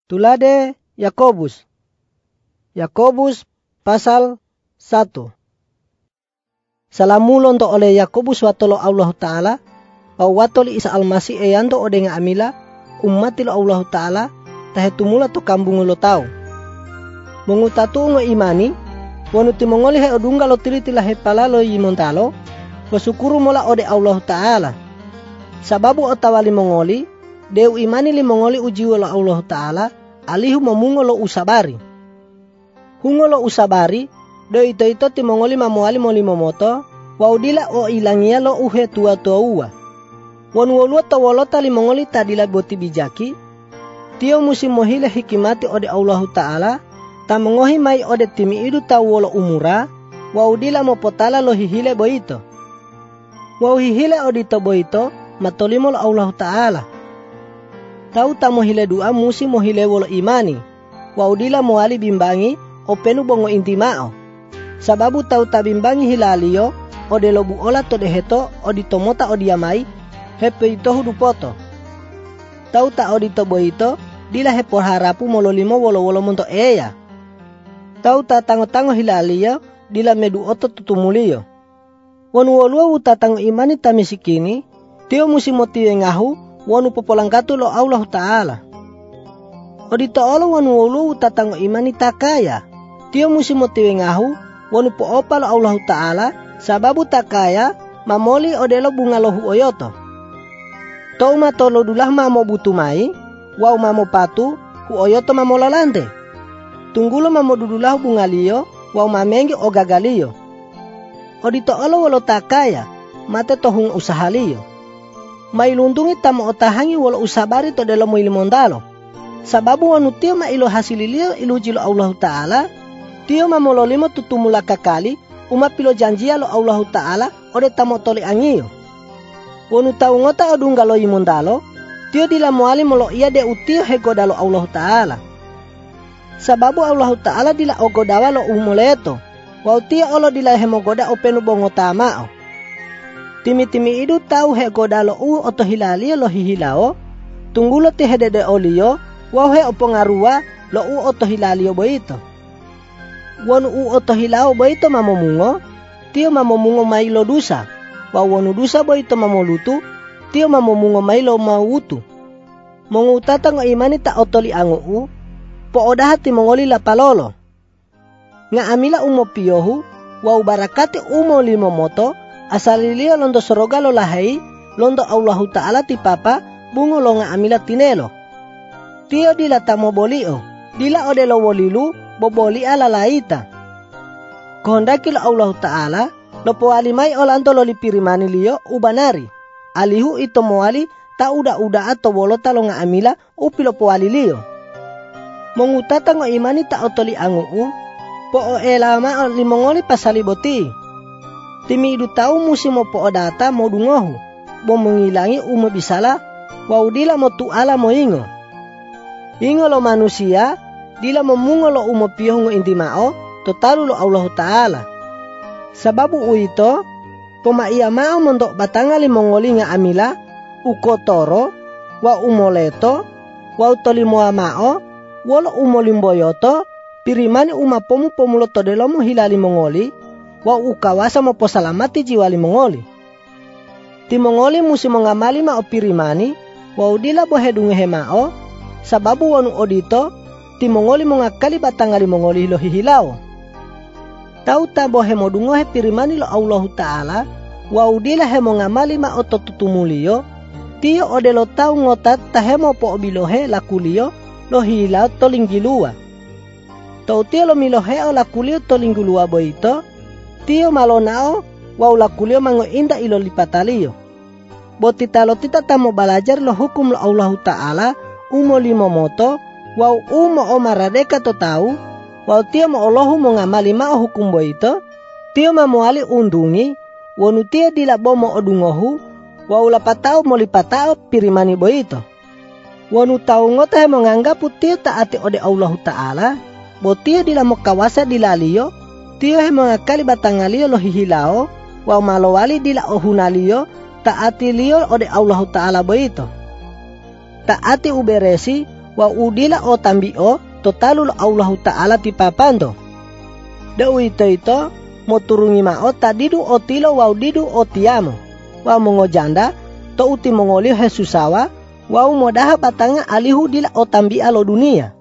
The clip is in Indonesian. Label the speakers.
Speaker 1: Tulade Yakobus. Yakobus pasal 1. Salamulon to oleh Yakobus watolo Allah Ta'ala, au watoli Isa Almasih eyando ode nga amila, ummatilo Allah Ta'ala, tahetumula to kambungulo tau. Mengutatu ngo imani, wanuti mongoli he odunga lo tiritila he palalo yimontalo, wasukuru mola ode Allah Ta'ala. Sababu otawali mongoli, deu imani li mongoli ujiwa lo Allah Ta'ala, alihu momungo lo usabari. Hungo lo usabari, do ito ti mongoli mamuali moli momoto, waudila o ilangia lo uhe tua uwa. Wanwolua tawolota li mongoli tadila boti bijaki, tio musim mohile hikimati ode Allah Ta'ala, ta mongohi mai ode timi idu tawolo umura, waudila mopotala lo hihile boito. Wau hihile odito boito, matolimo lo Allah Ta'ala. Tau ta mohile dua musi mohile wolo imani. Waudila moali bimbangi o penu bongo intimao. Sababu tau ta bimbangi hilalio o de lobu ola to deheto o di tomota o diamai hepe ito hudupoto. Tau ta o di tobo ito dila hepo harapu mololimo wolo monto eya. Tau ta tango hilalio dila medu oto tutumulio. Wanu wolua uta tango imani tamisikini tio musi motiwe ngahu wanu popolangkatu lo Allah Ta'ala. Odito olo wanu wolu tatango imani takaya. Tio musi motiwe ngahu wanu po opa lo Allah Ta'ala sababu takaya mamoli odelo bunga lohu oyoto. Tau matolo dulah mamo butumai wau mamo patu hu oyoto mamo lolande. Tunggulo mamo dudulah bunga liyo wau mamengi ogagaliyo. Odito olo wolo takaya mate tohung usahaliyo. Mailundungi tamo otahangi wala usabari to delo mo ilimondalo. Sababu wanu tio ma ilo hasililio ilujilo Allah Ta'ala, tio mamololimo tutumula kakali, umapilo janjia lo Allah Ta'ala ode tamo toli angio. Wanu tau ngota odunga lo imondalo, tio dila moali molo iya de utio hegodalo Allah Ta'ala. Sababu Allah Ta'ala dila ogodawa lo umuleto, wau tio olo dila hemogoda openu bongo tamao. Timi-timi idu tau he godalo oto hilalio lo hihilao, tunggulo ti hedede olio, wau he opongarua lo oto hilalio boito. Wanu oto hilao boito mamomungo, tio mamomungo mailo dusa, wau wanu dusa boito mamolutu, tio mamomungo mailo mautu. Mongutata ngo imani ta otoli angu po odahati mongoli la palolo. Nga amila umopiohu, wau barakati limo moto, asalilio londo soroga lo lahai, londo Allah Ta'ala ti papa, bungo lo nga amila tinelo. Tio dila tamo bolio, dila ode lo wolilu, boboli ala laita. Kohondaki lo Allah Ta'ala, lo poalimai olanto lo lipirimani liyo ubanari. Alihu ito moali ta uda ato wolota lo nga amila upilo poali liyo. Mongutata ngo imani ta otoli angu po o elama o limongoli pasaliboti. Timi idu tau musi mo po odata mo dungohu, bo mengilangi bisala, wau dila mo tuala mo ingo. Ingo lo manusia, dila mo mungo lo piyong intimao, totalu lo Allah Ta'ala. Sababu uito, pemaiya mao mondok batangali mongoli nga amila, ukotoro, wa umoleto, wa utolimoa mao, walo umolimboyoto, pirimani umapomu pomuloto delomo hilali mongoli, wa ukawasa mo posalamati jiwali mongoli. Ti mongoli musi mongamali ma opirimani, wa udila bohedunge hemao, sababu wanu odito, ti mongoli mongakali batangali mongoli lo hihilao. Tau ta bohe modungohe pirimani lo Allah Ta'ala, wa udila he mongamali ma ototutumulio, tio odelo tau ngotat tahemo po obilohe lakulio, lo hihilao tolinggilua. Tau tio lo milohe o lakulio tolinggilua boito, tio malonao wau lakulio mango inda ilo lipatalio. Botita lo tita tamo balajar lo hukum lo Allah Ta'ala umo limo moto wau umo o maradeka to tau wau tio mo Allahu mo ngamali ma o hukum boito tio mamuali undungi wonu tio dila bomo odungohu wau lapatao mo lipatao pirimani boito. Wonu tau ngota he monganggapu tio taati ode Allah Ta'ala bo tio dila mo kawasa dilalio tio he mengakali batangalio lo hihilao, wa malowali dila ohunalio, taati lio ode Allah Ta'ala boito. Taati uberesi, wa udila o tambio totalu lo Allah Ta'ala tipapando. Da ito mo turungi mao tadidu o tilo wa udidu o tiamo. Wa mongo janda to uti mongolio Jesusawa wa modaha batanga alihu dila o tambia lo dunia.